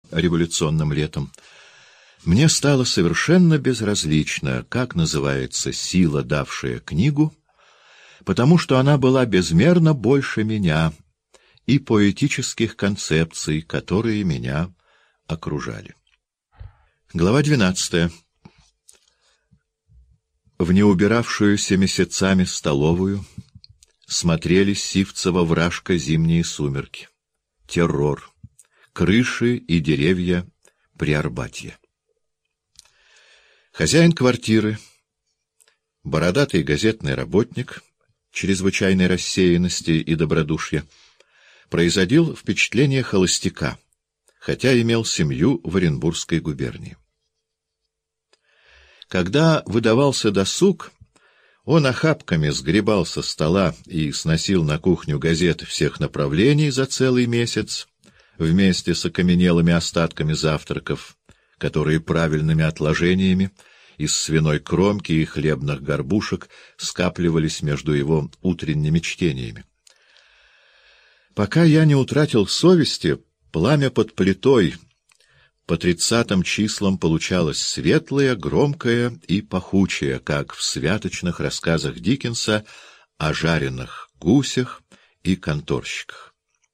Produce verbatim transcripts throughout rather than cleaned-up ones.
революционным летом, мне стало совершенно безразлично, как называется сила, давшая книгу, потому что она была безмерно больше меня и поэтических концепций, которые меня окружали. Глава двенадцатая. В неубиравшуюся месяцами столовую смотрели Сивцева-Вражка зимние сумерки, террор, крыши и деревья Приарбатья. Хозяин квартиры, бородатый газетный работник чрезвычайной рассеянности и добродушия, производил впечатление холостяка, хотя имел семью в Оренбургской губернии. Когда выдавался досуг, он охапками сгребал со стола и сносил на кухню газеты всех направлений за целый месяц, вместе с окаменелыми остатками завтраков, которые правильными отложениями из свиной кромки и хлебных горбушек скапливались между его утренними чтениями. Пока я не утратил совести, пламя под плитой по тридцатым числам получалось светлое, громкое и пахучее, как в святочных рассказах Диккенса о жареных гусях и конторщиках.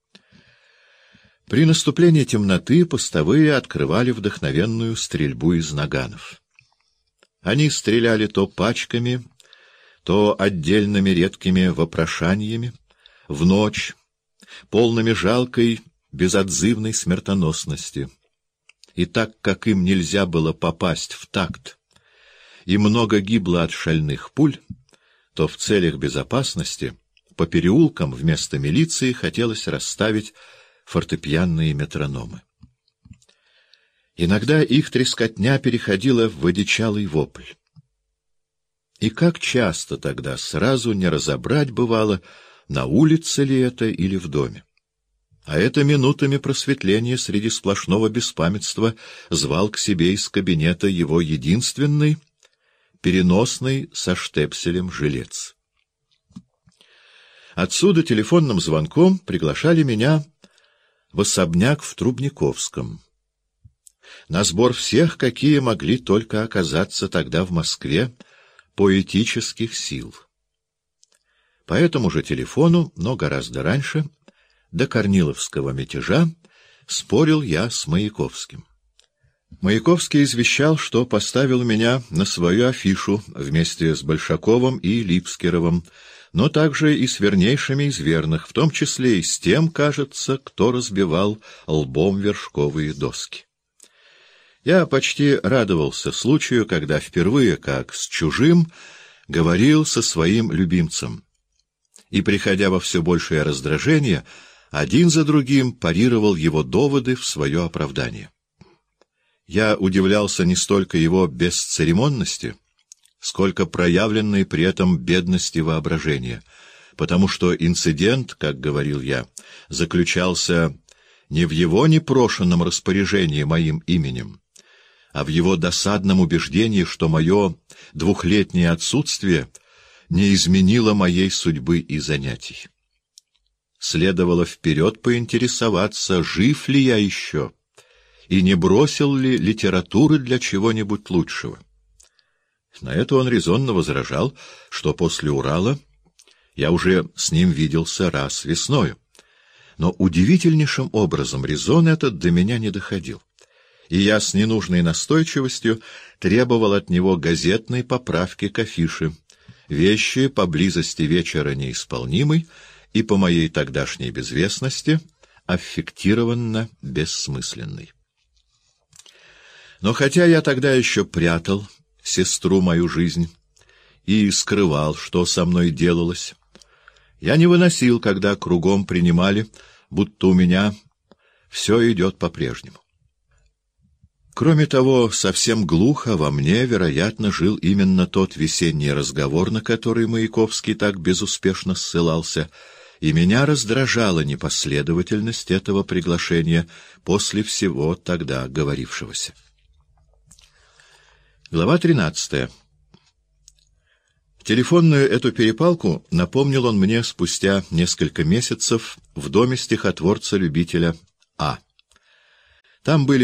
При наступлении темноты постовые открывали вдохновенную стрельбу из наганов. Они стреляли то пачками, то отдельными редкими вопрошаниями, в ночь, полными жалкой, безотзывной смертоносности. И так как им нельзя было попасть в такт, и много гибло от шальных пуль, то в целях безопасности по переулкам вместо милиции хотелось расставить фортепианные метрономы. Иногда их трескотня переходила в одичалый вопль. И как часто тогда сразу не разобрать бывало, на улице ли это или в доме. А это минутами просветления среди сплошного беспамятства звал к себе из кабинета его единственный, переносный со штепселем жилец. Отсюда телефонным звонком приглашали меня в особняк в Трубниковском, на сбор всех, какие могли только оказаться тогда в Москве, поэтических сил. По этому же телефону, но гораздо раньше, до Корниловского мятежа, спорил я с Маяковским. Маяковский извещал, что поставил меня на свою афишу вместе с Большаковым и Липскеровым, но также и с вернейшими из верных, в том числе и с тем, кажется, кто разбивал лбом вершковые доски. Я почти радовался случаю, когда впервые, как с чужим, говорил со своим любимцем, и, приходя во все большее раздражение, один за другим парировал его доводы в свое оправдание. Я удивлялся не столько его бесцеремонности, сколько проявленной при этом бедности воображения, потому что инцидент, как говорил я, заключался не в его непрошенном распоряжении моим именем, а в его досадном убеждении, что мое двухлетнее отсутствие не изменило моей судьбы и занятий. Следовало вперед поинтересоваться, жив ли я еще, и не бросил ли литературы для чего-нибудь лучшего. На это он резонно возражал, что после Урала я уже с ним виделся раз весною. Но удивительнейшим образом резон этот до меня не доходил, и я с ненужной настойчивостью требовал от него газетной поправки к афише, вещи поблизости вечера неисполнимой и, по моей тогдашней безвестности, аффектированно бессмысленной. Но хотя я тогда еще прятал сестру мою жизнь и скрывал, что со мной делалось, я не выносил, когда кругом принимали, будто у меня все идет по-прежнему. Кроме того, совсем глухо во мне, вероятно, жил именно тот весенний разговор, на который Маяковский так безуспешно ссылался, и меня раздражала непоследовательность этого приглашения после всего тогда говорившегося. Глава тринадцатая. Телефонную эту перепалку напомнил он мне спустя несколько месяцев в доме стихотворца-любителя А. Там были